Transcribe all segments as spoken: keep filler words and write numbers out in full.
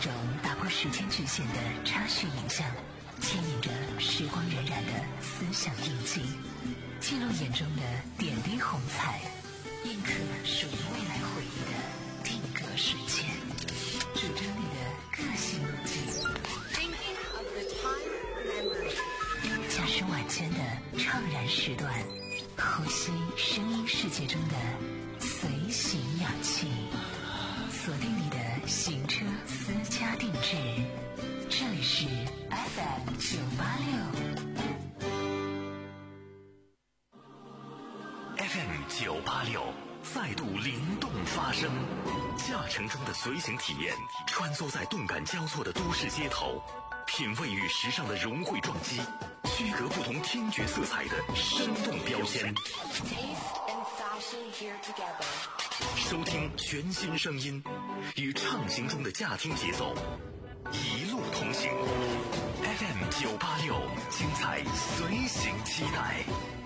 种打破时间局限的插叙影像，牵引着时光荏苒的思想印记，记录眼中的点滴红彩，印刻属于未来回忆的定格瞬间，主张你的个性路径。驾驶晚间的怅然时段，呼吸声音世界中的随行氧气，锁定你的行车私家定制。这里是 F M 九八六 F M 九八六再度灵动发声，驾乘中的随行体验，穿梭在动感交错的都市街头，品味与时尚的融汇撞击，区隔不同听觉色彩的生动标签，收听全新声音，与畅行中的驾听节奏一路同行。 F M 九八六，精彩随行期待。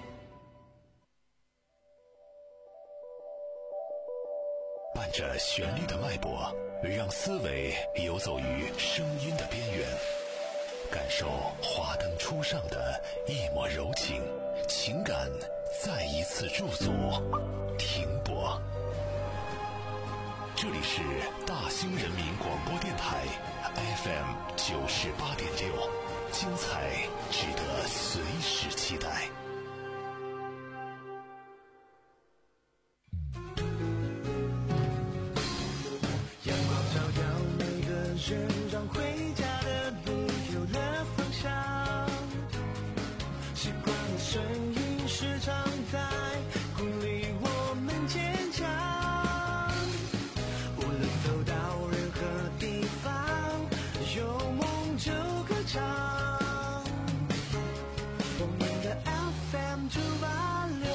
伴着旋律的脉搏，让思维游走于声音的边缘，感受华灯初上的一抹柔情，情感再一次驻足停泊。这里是大兴人民广播电台 F M 九十八点六，精彩值得随时期待。 阳光照耀每个人，让回家的路有了方向。习惯的声音时常在鼓励我们坚强。无论走到任何地方，有梦就歌唱。我们的 F M 九八六。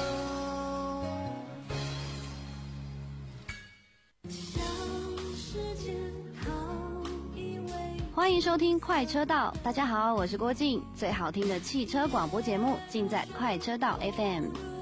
欢迎收听快车道，大家好，我是郭静，最好听的汽车广播节目尽在快车道 F M。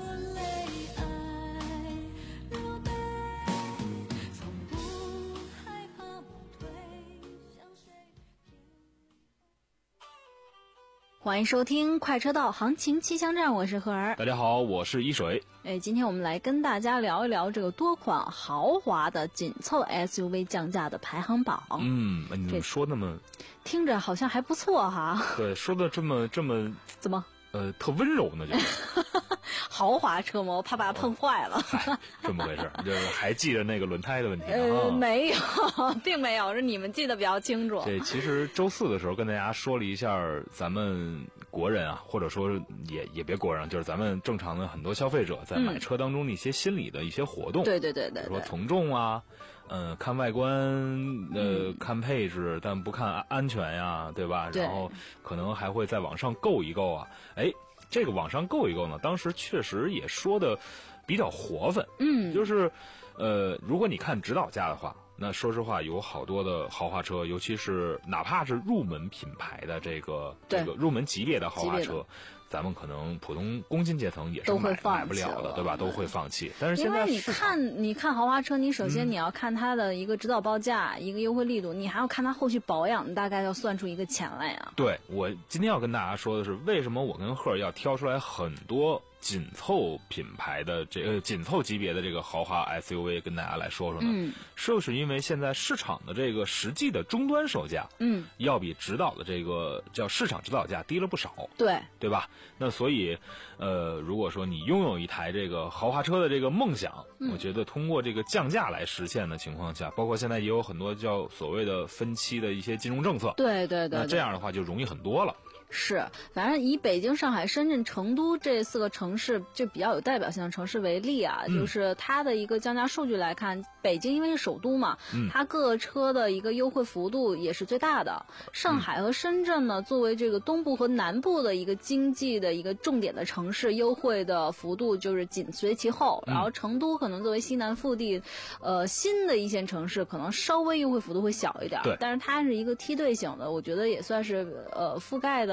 欢迎收听快车道行情气象站，我是何儿。 大家好，我是一水。 哎，今天我们来跟大家聊一聊这个多款豪华的紧凑 S U V 降价的排行榜。 嗯，你怎么说那么听着好像还不错哈？ 对，说的这么这么怎么？ 呃，特温柔呢，就是豪华车模，怕把它碰坏了。 嗨，这么回事，就是还记着那个轮胎的问题吗？ 呃，没有，并没有，是你们记得比较清楚。 对，其实周四的时候跟大家说了一下咱们国人啊，或者说也也别国人，就是咱们正常的很多消费者在买车当中的一些心理的一些活动。 嗯、对对对对， 比如说从众啊，呃，看外观，呃，嗯、看配置，但不看安全呀，对吧？ 对。 然后可能还会在网上购一购啊，哎。这个网上购一购呢，当时确实也说的比较活泛， 嗯， 就是，呃，如果你看指导价的话，那说实话有好多的豪华车，尤其是哪怕是入门品牌的这个这个入门级别的豪华车，咱们可能普通工薪阶层也是买买不了的，对吧？都会放弃。但是现在因为你看，你看豪华车，你首先你要看它的一个指导报价，嗯、一个优惠力度，你还要看它后续保养，你大概要算出一个钱来呀。 对，我今天要跟大家说的是，为什么我跟赫要挑出来很多紧凑品牌的这个紧凑级别的这个豪华 S U V 跟大家来说说呢？ 嗯， 就是因为现在市场的这个实际的终端售价， 嗯， 要比指导的这个叫市场指导价低了不少， 对， 对吧？那所以，呃，如果说你拥有一台这个豪华车的这个梦想， 嗯、 我觉得通过这个降价来实现的情况下，包括现在也有很多叫所谓的分期的一些金融政策， 对对 对, 对， 那这样的话就容易很多了。 是，反正以北京、上海、深圳、成都这四个城市就比较有代表性的城市为例啊， 嗯、 就是它的一个降价数据来看，北京因为是首都嘛， 嗯、 它各车的一个优惠幅度也是最大的。上海和深圳呢，作为这个东部和南部的一个经济的一个重点的城市，优惠的幅度就是紧随其后。 嗯、 然后成都可能作为西南腹地，呃，新的一线城市，可能稍微优惠幅度会小一点， 对， 但是它是一个梯队型的，我觉得也算是呃覆盖的。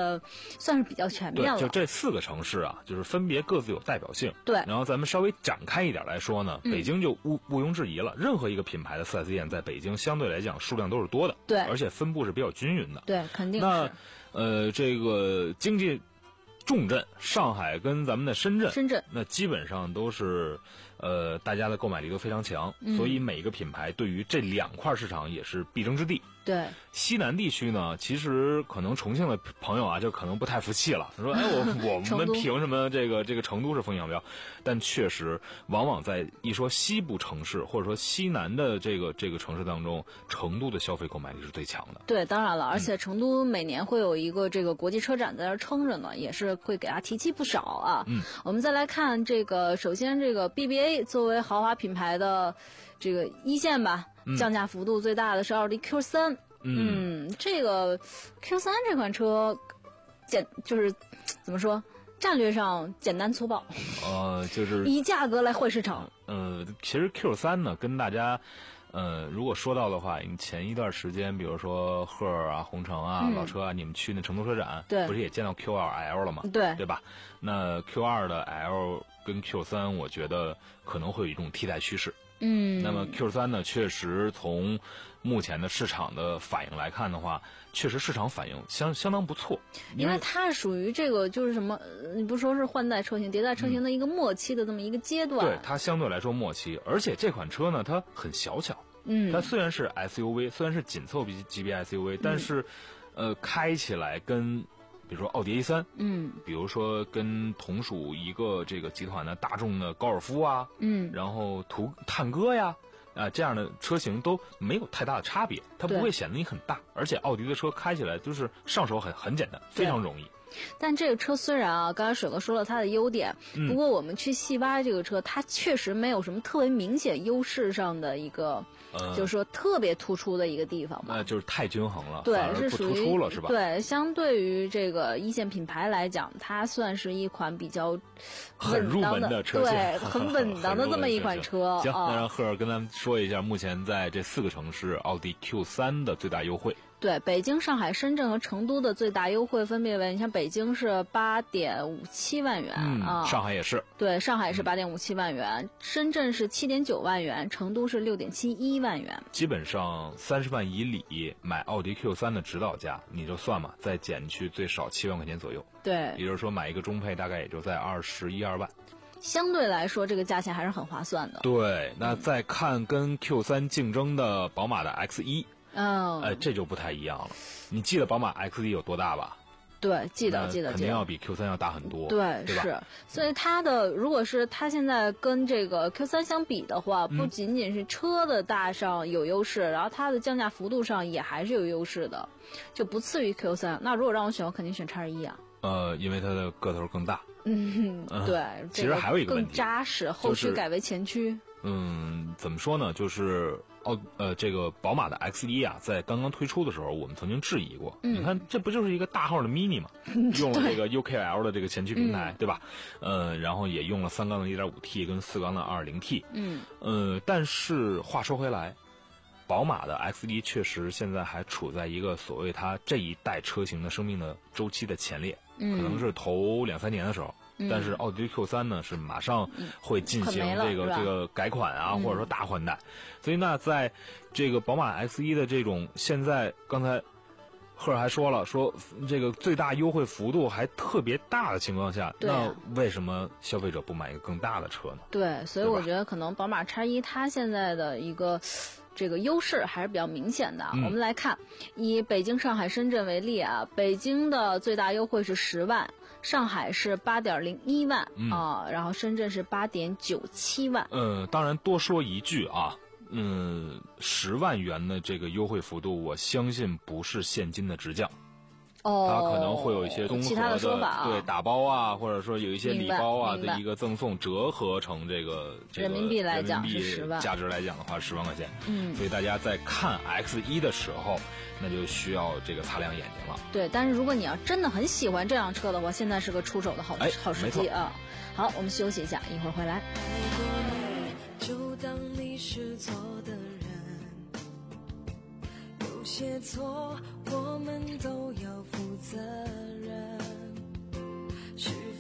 的算是比较全面了。 对，就这四个城市啊，就是分别各自有代表性。 对， 然后咱们稍微展开一点来说呢，北京就毋毋庸置疑了，任何一个品牌的 四 S 店在北京相对来讲数量都是多的， 对， 而且分布是比较均匀的。 对，肯定是。 那呃，这个经济重镇上海跟咱们的深圳， 深圳那基本上都是，呃，大家的购买力都非常强， 嗯、 所以每一个品牌对于这两块市场也是必争之地。 对， 西南地区呢，其实可能重庆的朋友啊，就可能不太服气了，说：“哎，我我们凭什么这个这个成都是风向标？”但确实，往往在一说西部城市或者说西南的这个这个城市当中，成都的消费购买力是最强的。 对，当然了，而且成都每年会有一个这个国际车展在那撑着呢，也是会给它提气不少啊。 嗯， 我们再来看这个，首先这个 B B A 作为豪华品牌的这个一线吧。降价幅度最大的是奥迪 Q 三，嗯，嗯，这个 Q 三这款车简就是怎么说，战略上简单粗暴， 呃，就是以价格来换市场。 呃，其实 Q 三呢，跟大家。呃，如果说到的话，前一段时间，比如说赫尔啊、红城啊、嗯、老车啊，你们去那成都车展， 对， 不是也见到 Q 二 L 了吗？ 对， 对吧？那 Q 二的 L 跟 Q 三，我觉得可能会有一种替代趋势。 嗯， 那么 Q 三呢，确实从目前的市场的反应来看的话，确实市场反应相相当不错， 因为它是属于这个就是什么，你不说是换代车型、迭代车型的一个末期的这么一个阶段。 嗯、对，它相对来说末期，而且这款车呢，它很小巧。 嗯， 它虽然是 S U V， 虽然是紧凑级级别 S U V，、嗯、但是，呃，开起来跟比如说奥迪 A 三， 嗯， 比如说跟同属一个这个集团的大众的高尔夫啊， 嗯， 然后途探戈呀。啊、呃，这样的车型都没有太大的差别，它不会显得你很大，而且奥迪的车开起来就是上手很很简单，非常容易。 但这个车虽然啊，刚才水哥说了它的优点， 嗯、 不过我们去细挖这个车，它确实没有什么特别明显优势上的一个，呃、就是说特别突出的一个地方吧。 那就是太均衡了， 对， 反而不突出了，是吧？ 对，相对于这个一线品牌来讲，它算是一款比较很入门的车型， 对，很稳当的这么一款车。 行， 啊、 那让赫尔跟咱们说一下，目前在这四个城市，奥迪 Q 三的最大优惠。 对，北京、上海、深圳和成都的最大优惠分别为，你像北京是八点五七万元、 嗯、 啊， 上海也是， 对，上海是八点五七万元、嗯，深圳是七点九万元，成都是六点七一万元。 基本上三十万以里买奥迪 Q 三的指导价，你就算嘛，再减去最少七万块钱左右。 对， 也就是说买一个中配大概也就在二十一二万。 相对来说，这个价钱还是很划算的。 对，那再看跟 Q 三竞争的宝马的 X 一。 嗯， 哎，这就不太一样了。你记得宝马 X 一有多大吧？ 对，记得记得， 肯定要比 Q 三要大很多。 对， 对吧？ 是。所以它的，如果是它现在跟这个 Q 三相比的话，不仅仅是车的大上有优势，嗯、然后它的降价幅度上也还是有优势的，就不次于 Q 三。那如果让我选，我肯定选 X 一啊。 呃，因为它的个头更大。 嗯，对。 嗯、其实还有一个问题， 更扎实，后驱改为前驱。 就是、嗯，怎么说呢？就是奥呃，这个宝马的 X 一啊，在刚刚推出的时候，我们曾经质疑过。 嗯、 你看，这不就是一个大号的 Mini 吗？用了这个 U K L 的这个前驱平台， 嗯、 对吧？呃，然后也用了三缸的 一点五 T 跟四缸的二点零 T。 嗯。 呃，但是话说回来，宝马的 X 一确实现在还处在一个所谓它这一代车型的生命的周期的前列， 嗯、 可能是头两三年的时候。但是奥迪 Q 三呢是马上会进行这个、嗯、这个改款啊，或者说大换代，所以那在这个宝马 X 一的这种现在刚才赫尔还说了，说这个最大优惠幅度还特别大的情况下，那为什么消费者不买一个更大的车呢？ 对，所以我觉得可能宝马 X 一它现在的一个这个优势还是比较明显的。 嗯、 我们来看，以北京、上海、深圳为例啊，北京的最大优惠是十万。上海是八点零一万、 嗯、 啊，然后深圳是八点九七万。 呃，当然多说一句啊，嗯，十万元的这个优惠幅度，我相信不是现金的直降。 哦， 它可能会有一些综合的， 其他的说法啊， 对，打包啊，或者说有一些礼包啊的一个赠送，折合成这个这个人民币来讲是十万， 价值来讲的话十万块钱。 嗯， 所以大家在看 X 一的时候，那就需要这个擦亮眼睛了。 对，但是如果你要真的很喜欢这辆车的话，现在是个出手的好、 哎、 好时机啊。好，我们休息一下，一会儿回来。 就当你是错的人，有些错我们都要负责任。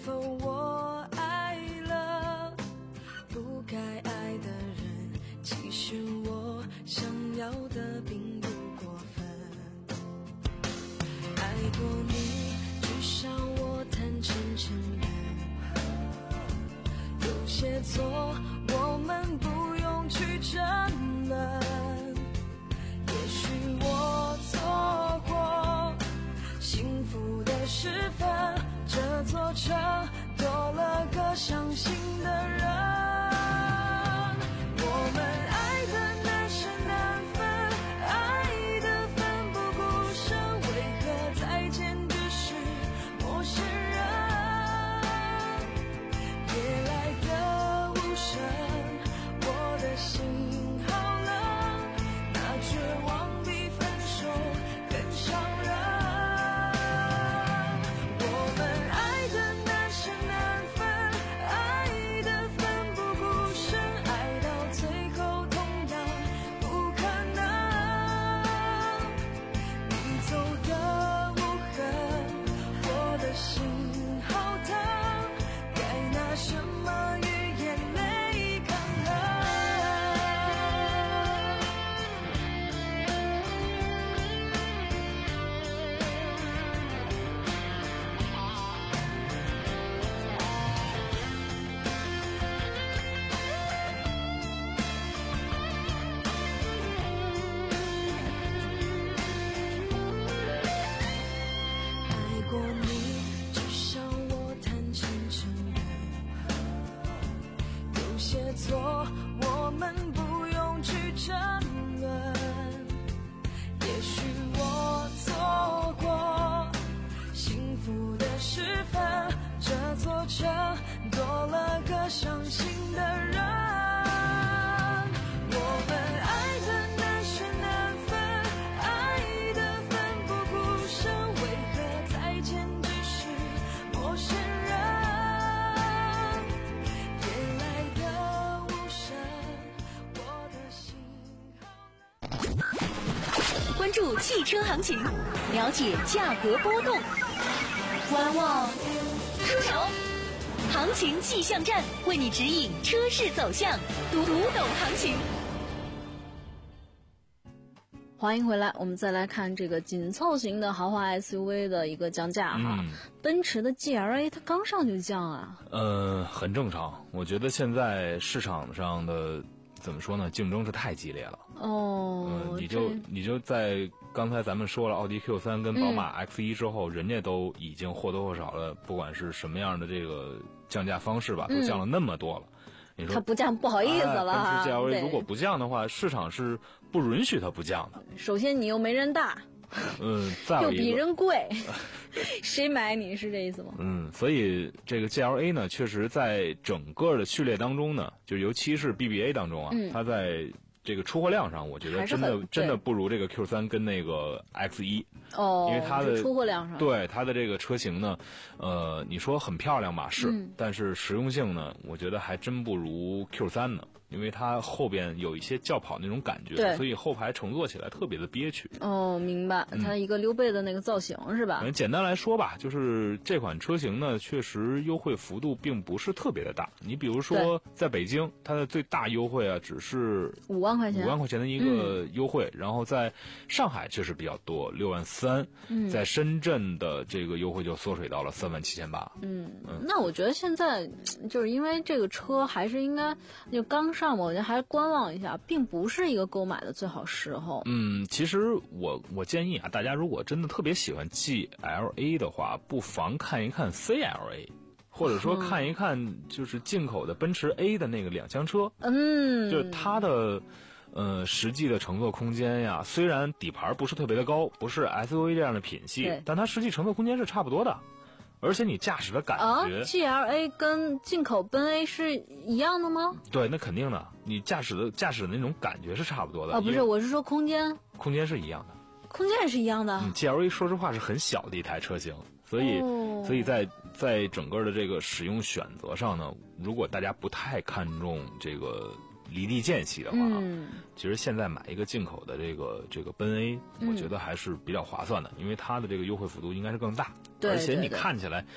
否我爱了不该爱的人？其实我想要的并不过分。爱过你，至少我坦诚承认，有些错我们不用去争论。也许我错过幸福的时分，这座城多了个伤心的人。我们爱的难舍难分，爱的奋不顾身，为何再见只是陌生人？夜来的无声，我的心好冷，那绝望比分手更伤人。我们爱的难舍难分，爱的奋不顾身，爱到最后同样不可能。你走的无痕，我的心好疼，该拿什么与眼泪抗衡？爱过你，至少我坦诚承认，有些错我们不用去争论。也许我错过幸福的时分，这座城多了个伤心的人。我们爱的难舍难分，爱的奋不顾身，为何再见只是陌生人？夜来的无声，我的心好关注汽车行情，了解价格波动，观望出手，行情气象站为你指引车市走向，读读懂行情。 欢迎回来，我们再来看这个紧凑型的豪华 S U V 的一个降价哈。 嗯奔驰的 G L A 它刚上就降啊。 呃，很正常。我觉得现在市场上的怎么说呢，竞争是太激烈了。 哦， 嗯，你就这你就在刚才咱们说了奥迪 Q 三跟宝马 X 一之后，人家都已经或多或少的，不管是什么样的这个降价方式吧，都降了那么多了。你说它不降不好意思了哈。 哎奔驰 G L A 对如果不降的话，市场是不允许它不降的。 首先你又没人大， 嗯，再又比有一个。 人贵，谁买你是这意思吗？ 嗯，所以这个 G L A 呢，确实在整个的序列当中呢，就尤其是 B B A 当中啊， 嗯它在这个出货量上，我觉得还是真的很真的对不如这个 Q 三跟那个 X 一。 哦， 因为它的是出货量上， 对它的这个车型呢，呃，你说很漂亮吧，是， 嗯但是实用性呢，我觉得还真不如 Q 三呢。因为它后边有一些轿跑那种感觉， 对所以后排乘坐起来特别的憋屈。 哦，明白，它一个溜背的那个造型是吧反？正简单来说吧，就是这款车型呢，确实优惠幅度并不是特别的大。你比如说，在北京，它的最大优惠啊，只是五万块钱， 五万块钱的一个优惠。然后在上海确实比较多，六万三。 嗯在深圳的这个优惠就缩水到了三万七千八。 嗯，那我觉得现在就是因为这个车还是应该就刚上嘛，我觉得还是观望一下，并不是一个购买的最好时候。 嗯，其实我我建议啊，大家如果真的特别喜欢 G L A 的话，不妨看一看 C L A， 或者说看一看就是进口的奔驰 A 的那个两厢车。 嗯， 就是它的。呃，实际的乘坐空间呀，虽然底盘不是特别的高，不是 S U V 这样的品系，但它实际乘坐空间是差不多的，而且你驾驶的感觉、 啊、G L A 跟进口奔 A 是一样的吗？ 对，那肯定的，你驾驶的驾驶的那种感觉是差不多的。 啊，不是，我是说空间， 空间是一样的， 空间也是一样的。 嗯 ，G L A 说实话是很小的一台车型，所以、 哦、 所以在在整个的这个使用选择上呢，如果大家不太看重这个。离地间隙的话， 嗯， 其实现在买一个进口的这个这个奔 A，、嗯、我觉得还是比较划算的，因为它的这个优惠幅度应该是更大， 对， 而且你看起来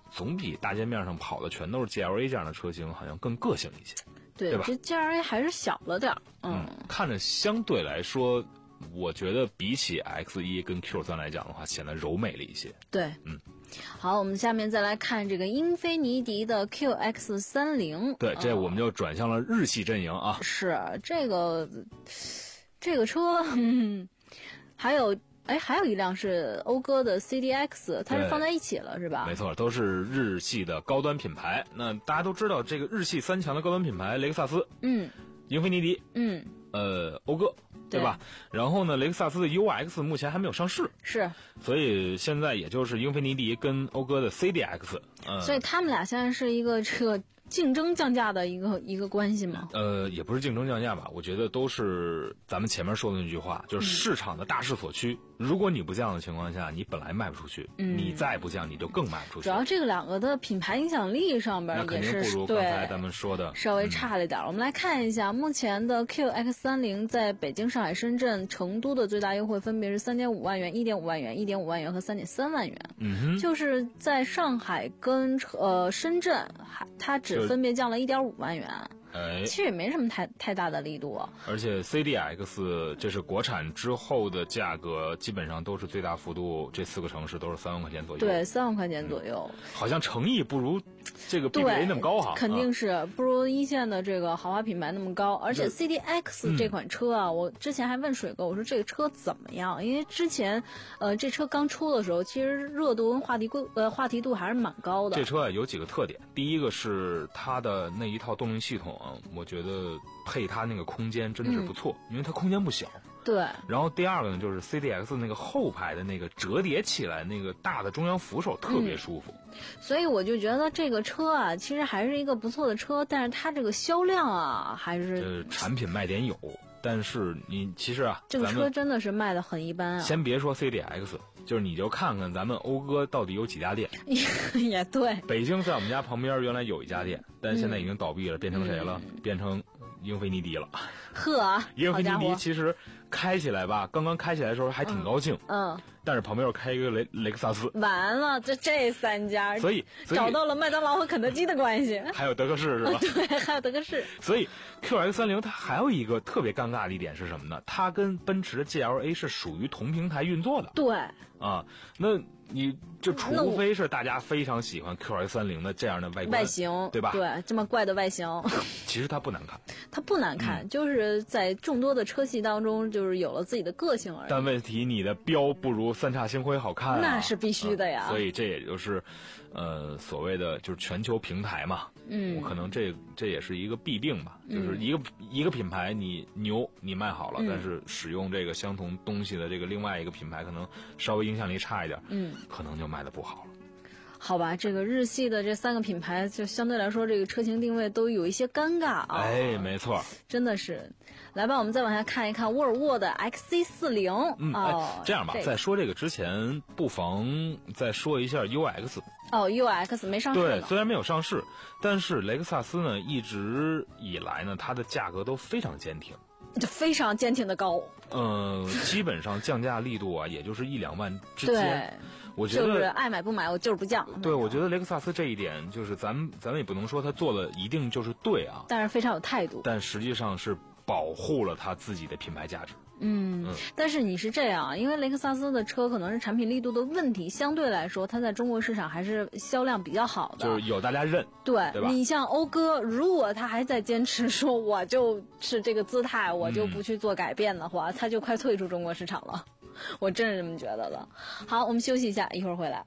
总比大街面上跑的全都是 G L A 这样的车型好像更个性一些， 对， 对吧？ 这 G L A 还是小了点儿，嗯， 嗯，看着相对来说，我觉得比起 X 一 跟 Q 三来讲的话，显得柔美了一些。 对， 嗯。 好，我们下面再来看这个英菲尼迪的 Q X 三十。 对，这我们就转向了日系阵营啊。 是这个这个车，嗯，还有哎，还有一辆是讴歌的 C D X， 它是放在一起了，是吧？ 没错，都是日系的高端品牌。那大家都知道，这个日系三强的高端品牌，雷克萨斯， 嗯， 英菲尼迪， 嗯， 呃，讴歌。对吧？然后呢，雷克萨斯的 U X 目前还没有上市， 是， 所以现在也就是英菲尼迪跟讴歌的 C D X， 嗯， 所以他们俩现在是一个这个竞争降价的一个一个关系吗？ 呃，也不是竞争降价吧，我觉得都是咱们前面说的那句话，就是市场的大势所趋。嗯、如果你不降的情况下，你本来卖不出去，嗯、你再不降，你就更卖不出去。 主要这个两个的品牌影响力上边也是不如刚才咱们说的稍微差了一点、嗯。我们来看一下，目前的 Q X 三十在北京、上海、深圳、成都的最大优惠分别是三点五万元、一点五万元、一点五万元和三点三万元。 嗯哼， 就是在上海跟呃深圳，还它只分别降了一点五万元。 哎， 其实也没什么太太大的力度啊。 而且 C D X 这是国产之后的价格，基本上都是最大幅度，这四个城市都是三万块钱左右。 对，三万块钱左右。 嗯、好像诚意不如这个 B B A 那么高哈。 肯定是不如一线的这个豪华品牌那么高。而且 C D X 这款车啊，嗯、我之前还问水哥，我说这个车怎么样？因为之前呃这车刚出的时候，其实热度跟话题规呃话题度还是蛮高的。 这车啊有几个特点，第一个是它的那一套动力系统。我觉得配它那个空间真的是不错，嗯、因为它空间不小。 对。 然后第二个呢，就是 C D X 那个后排的那个折叠起来那个大的中央扶手特别舒服。 嗯、所以我就觉得这个车啊，其实还是一个不错的车，但是它这个销量啊，还是呃产品卖点有，但是你其实啊， 这个车真的是卖的很一般啊。 先别说 C D X。就是你就看看咱们讴歌到底有几家店， 也对。 北京在我们家旁边原来有一家店，但现在已经倒闭了，变成谁了？嗯、变成英菲尼迪了。 呵， 英菲尼迪其实开起来吧，刚刚开起来的时候还挺高兴， 嗯，嗯但是旁边又开一个雷雷克萨斯， 完了，这这三家， 所以, 所以找到了麦当劳和肯德基的关系， 还有德克士是吧？ 对，还有德克士。 所以 Q X 三十它还有一个特别尴尬的一点是什么呢？它跟奔驰的 G L A 是属于同平台运作的。 对。 啊，那你就除非是大家非常喜欢 Q X 三十的这样的外观外形， 对吧？ 对，这么怪的外形， 其实它不难看， 它不难看，嗯、就是在众多的车系当中，就是有了自己的个性而已。 但问题，你的标不如三叉星辉好看、啊， 那是必须的呀。 啊、所以这也就是，呃，所谓的就是全球平台嘛。 嗯， 可能这这也是一个弊病吧，嗯、就是一个一个品牌你牛你卖好了，嗯、但是使用这个相同东西的这个另外一个品牌可能稍微影响力差一点， 嗯， 可能就卖的不好了。 好吧，这个日系的这三个品牌就相对来说，这个车型定位都有一些尴尬啊。 哎，没错， 真的是。来吧，我们再往下看一看沃尔沃的 X C 四十。 嗯， 哦， 哎、这样吧，这个、在说这个之前，不妨再说一下 U X。 哦 ，U X 没上市。 对，虽然没有上市，但是雷克萨斯呢，一直以来呢，它的价格都非常坚挺， 就非常坚挺的高。 呃，基本上降价力度啊，也就是一两万之间。 对。 我觉得就是爱买不买，我就是不降。 对，我觉得雷克萨斯这一点，就是咱们咱们也不能说他做的一定就是对啊， 但是非常有态度。 但实际上是保护了他自己的品牌价值。 嗯，嗯但是你是这样，因为雷克萨斯的车可能是产品力度的问题，相对来说，它在中国市场还是销量比较好的， 就是有大家认。 对， 对吧？ 你像讴歌，如果他还在坚持说我就是这个姿态，我就不去做改变的话，他、嗯、就快退出中国市场了。我真是这么觉得的。好，我们休息一下，一会儿回来。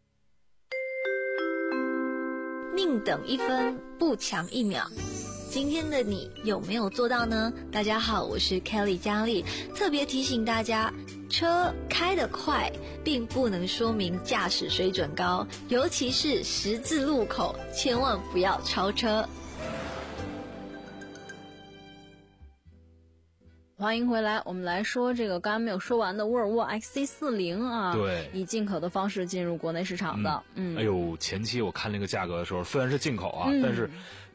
宁等一分，不抢一秒。今天的你有没有做到呢？大家好，我是 Kelly 佳丽，特别提醒大家，车开得快并不能说明驾驶水准高，尤其是十字路口，千万不要超车。 欢迎回来，我们来说这个刚刚没有说完的沃尔沃 X C 四十 啊， 对， 以进口的方式进入国内市场的。嗯， 嗯哎呦，前期我看那个价格的时候，虽然是进口啊，嗯、但是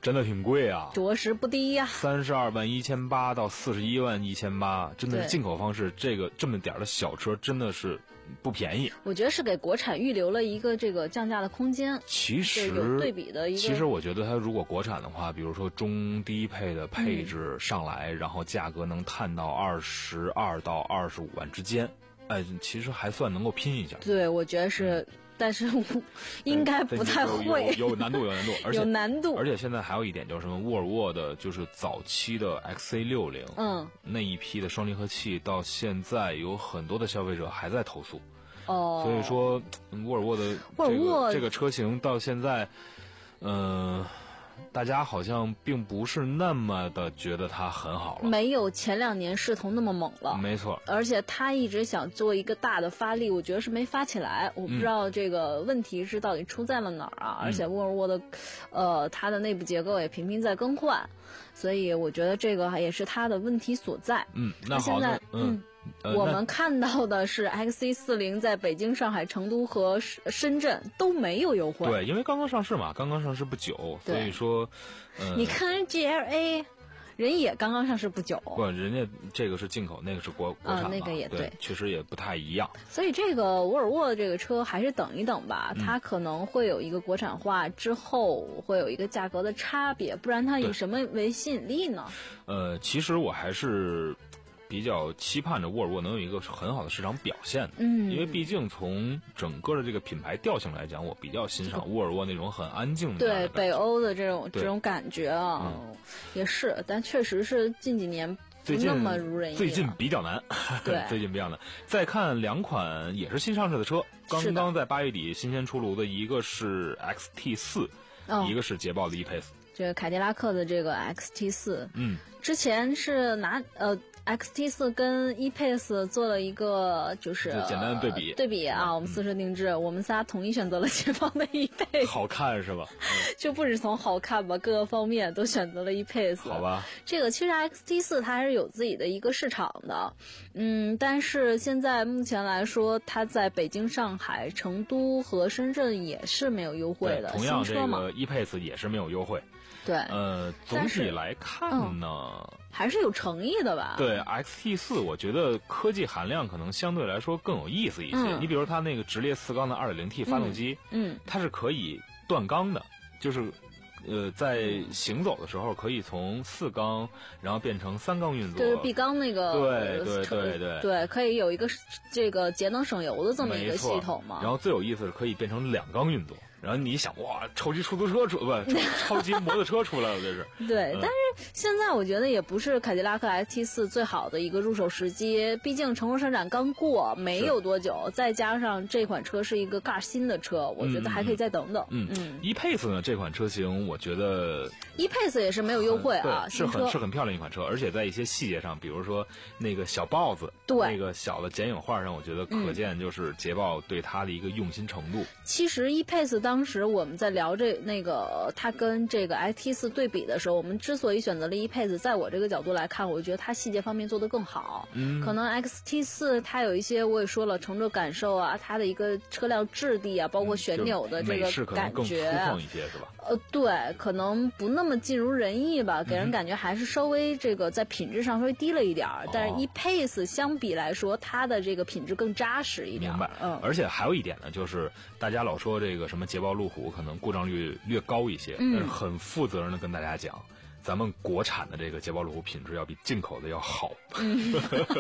真的挺贵啊， 着实不低呀、啊。 三十二万一千八到四十一万一千八，真的是进口方式，这个这么点的小车真的是不便宜。 我觉得是给国产预留了一个这个降价的空间。 其实有对比的一个。 其实我觉得它如果国产的话，比如说中低配的配置上来，嗯、然后价格能探到二十二到二十五万之间，哎，其实还算能够拼一下。 对，我觉得是。嗯但是应该不太会， 有有难度，有难度，而且有难度。 而且现在还有一点就是什么，沃尔沃的就是早期的 X C 六十， 嗯， 那一批的双离合器到现在有很多的消费者还在投诉。 哦， 所以说沃尔沃的沃尔沃这个车型到现在，嗯、呃。大家好像并不是那么的觉得它很好了， 没有前两年势头那么猛了。 没错， 而且他一直想做一个大的发力，我觉得是没发起来。我不知道这个问题是到底出在了哪儿啊？嗯、而且沃尔沃的，呃，它的内部结构也频频在更换，所以我觉得这个也是它的问题所在。 嗯，那好现在嗯。 嗯呃、我们看到的是 X C 四十 在北京、上海、成都和深圳都没有优惠。 对，因为刚刚上市嘛，刚刚上市不久，所以说，呃、 你看人 G L A， 人也刚刚上市不久。 不，人家这个是进口，那个是国国产嘛、 呃，那个也对, 对， 确实也不太一样。 所以这个沃尔沃这个车还是等一等吧， 嗯、 它可能会有一个国产化之后会有一个价格的差别，不然它以什么为吸引力呢？ 呃，其实我还是。比较期盼着沃尔沃能有一个很好的市场表现的， 嗯， 因为毕竟从整个的这个品牌调性来讲，我比较欣赏沃尔沃那种很安静的对北欧的这种这种感觉啊、 嗯， 也是，但确实是近几年不那么如人意。 最近比较难， 对， 最近比较难。再看两款也是新上市的车，刚刚在八月底新鲜出炉的，一个是 X T 四、哦，一个是捷豹的 E-Pace。 这个凯迪拉克的这个 X T 四， 嗯， 之前是拿呃。X T 四 跟 E-Pace 做了一个就是简单的对比， 对比啊，嗯、我们私设定制，我们仨统一选择了捷豹的 E-Pace， 好看是吧？ 嗯、就不止从好看吧，各个方面都选择了 E-Pace。 好吧， 这个其实 X T 四 它还是有自己的一个市场的，嗯，但是现在目前来说，它在北京、上海、成都和深圳也是没有优惠的。 同样， 这个 E-Pace 也是没有优惠。 对， 呃，总体来看呢、 嗯，还是有诚意的吧？ 对 ，X T 四 我觉得科技含量可能相对来说更有意思一些。 嗯、 你比如它那个直列四缸的 二点零 T 发动机， 嗯， 它是可以断缸的，就是。呃，在行走的时候可以从四缸，然后变成三缸运作， 就是闭缸那个， 对对对对对，可以有一个这个节能省油的这么一个系统嘛。 然后最有意思是可以变成两缸运作。然后你想，哇，超级出租车出不，超级摩托车出来了，这是。 对，嗯、但是现在我觉得也不是凯迪拉克 X T 四 最好的一个入手时机，毕竟成熟生产刚过没有多久，再加上这款车是一个盖新的车，我觉得还可以再等等。 嗯嗯。E-Pace 呢，这款车型我觉得 E-Pace 也是没有优惠啊， 对，是很是很漂亮一款车，而且在一些细节上，比如说那个小豹子， 对， 那个小的剪影画上，我觉得可见就是捷豹对它的一个用心程度。 嗯、其实 E-Pace 当时我们在聊这那个它跟这个 X T 四 对比的时候，我们之所以选择了 E-Pace， 在我这个角度来看，我觉得它细节方面做得更好。 嗯， 可能 X T 四 它有一些我也说了，乘坐感受啊，它的一个车辆质地啊，包括旋钮的这个感觉， 嗯、一些是吧？ 呃，对，可能不那么尽如人意吧，给人感觉还是稍微这个在品质上稍微低了一点儿。嗯、但是 E-Pace 相比来说，它的这个品质更扎实一点。 明白。 嗯， 而且还有一点呢，就是大家老说这个什么捷豹路虎可能故障率略高一些， 嗯、 但是很负责任的跟大家讲，咱们国产的这个捷豹路虎品质要比进口的要好。 嗯，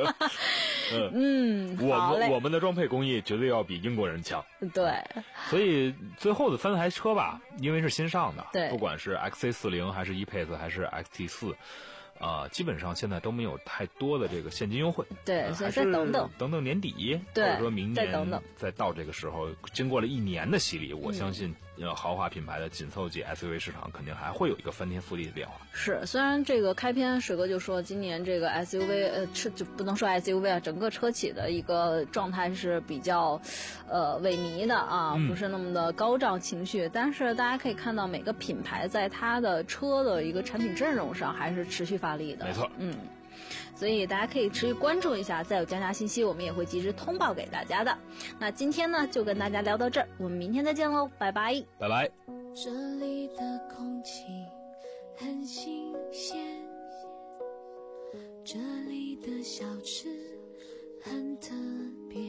嗯我们我们的装配工艺绝对要比英国人强。 对， 所以最后的三台车吧，因为是新上的， 对， 不管是 X C 四十 还是 E-Pace 还是 X T 四。啊、呃，基本上现在都没有太多的这个现金优惠， 对， 呃、 所以再等等， 等等年底， 对， 或者说明年再等等， 再到这个时候，经过了一年的洗礼，我相信，呃，豪华品牌的紧凑级 S U V 市场肯定还会有一个翻天覆地的变化。 是，虽然这个开篇水哥就说今年这个 S U V， 呃，车就不能说 S U V 啊，整个车企的一个状态是比较，呃，萎靡的啊， 嗯、 不是那么的高涨情绪。但是大家可以看到，每个品牌在它的车的一个产品阵容上还是持续发力的。 没错， 嗯。所以大家可以持续关注一下，再有降价信息我们也会及时通报给大家的。那今天呢就跟大家聊到这儿，我们明天再见喽，拜拜， 拜拜。 这里的空气很新鲜，这里的小吃很特别，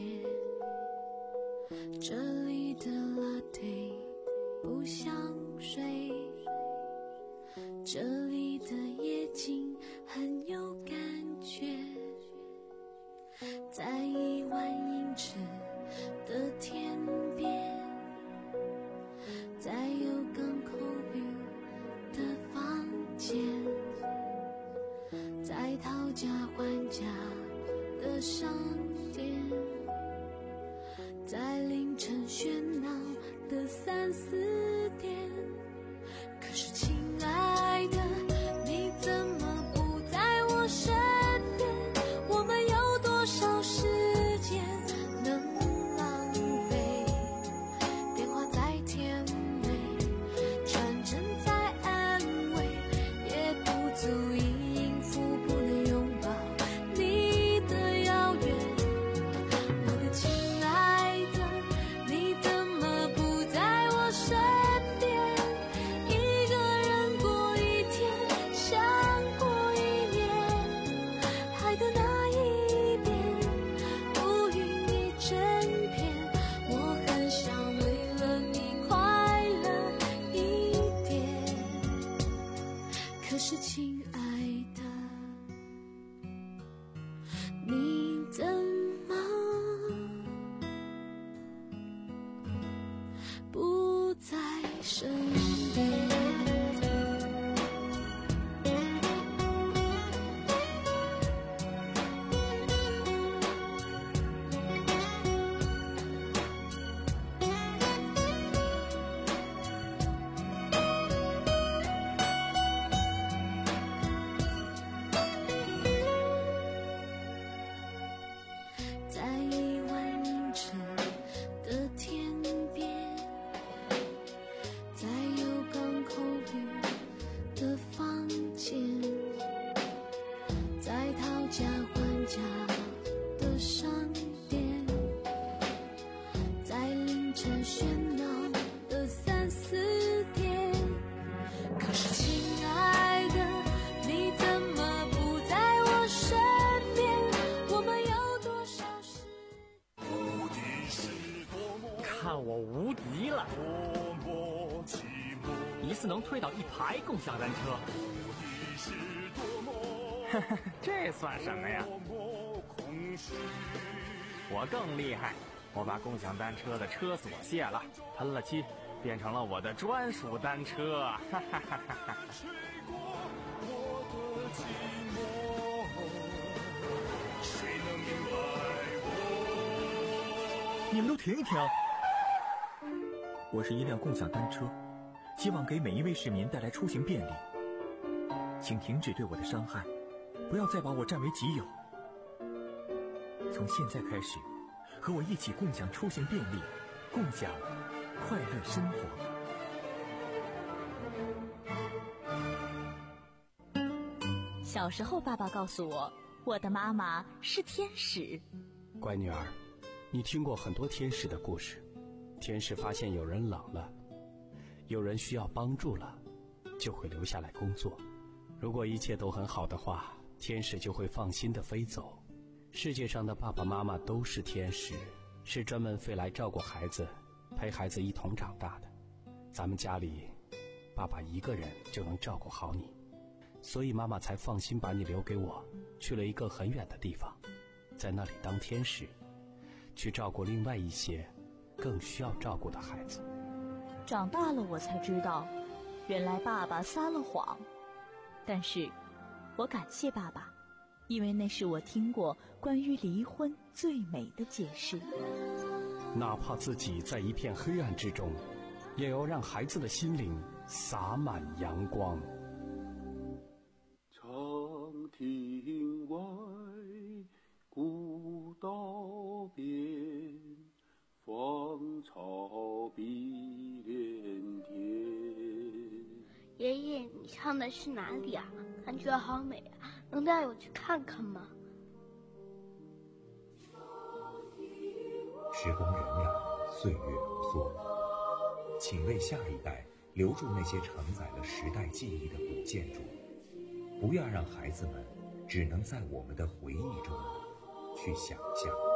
这里的 latte 不像水，这里的夜景很有感觉，在一万英尺的天边，在有港口 view 的房间，在讨价还价的商店，在凌晨喧闹的三四点。可是亲爱的，你怎么不在我身边？我们有多少时间能浪费？电话再甜美，传真再安慰，也不足以应付不能拥抱你的遥远。我的亲爱的，你怎么不在我身边？一个人过一天，像过一年，海的那一边，乌云一整片，我很想为了你快乐一点。可是亲爱的，你怎么不在身边？在一万英尺的天边，在有港口 view 的房间，在讨价还价的商店，在凌晨喧闹的三四点。可是亲爱的，你怎么不在我身边？我们有多少时？ 看我无敌了！一次能推倒一排共享单车，这算什么呀？我更厉害，我把共享单车的车锁卸了，喷了漆，变成了我的专属单车。哈哈哈哈哈！ 你们都停一停！我是一辆共享单车，希望给每一位市民带来出行便利。请停止对我的伤害，不要再把我占为己有。从现在开始，和我一起共享出行便利，共享快乐生活。 小时候，爸爸告诉我，我的妈妈是天使。 乖女儿，你听过很多天使的故事。天使发现有人冷了，有人需要帮助了，就会留下来工作。如果一切都很好的话，天使就会放心地飞走。世界上的爸爸妈妈都是天使，是专门飞来照顾孩子，陪孩子一同长大的。咱们家里，爸爸一个人就能照顾好你，所以妈妈才放心把你留给我，去了一个很远的地方，在那里当天使，去照顾另外一些更需要照顾的孩子。 长大了我才知道，原来爸爸撒了谎。但是我感谢爸爸，因为那是我听过关于离婚最美的解释。 哪怕自己在一片黑暗之中，也要让孩子的心灵洒满阳光。 长亭外，古道边，芳草碧连天。 爷爷，你唱的是哪里啊？感觉好美啊，能带我去看看吗？ 时光荏苒，岁月如梭，请为下一代留住那些承载了时代记忆的古建筑，不要让孩子们只能在我们的回忆中去想象。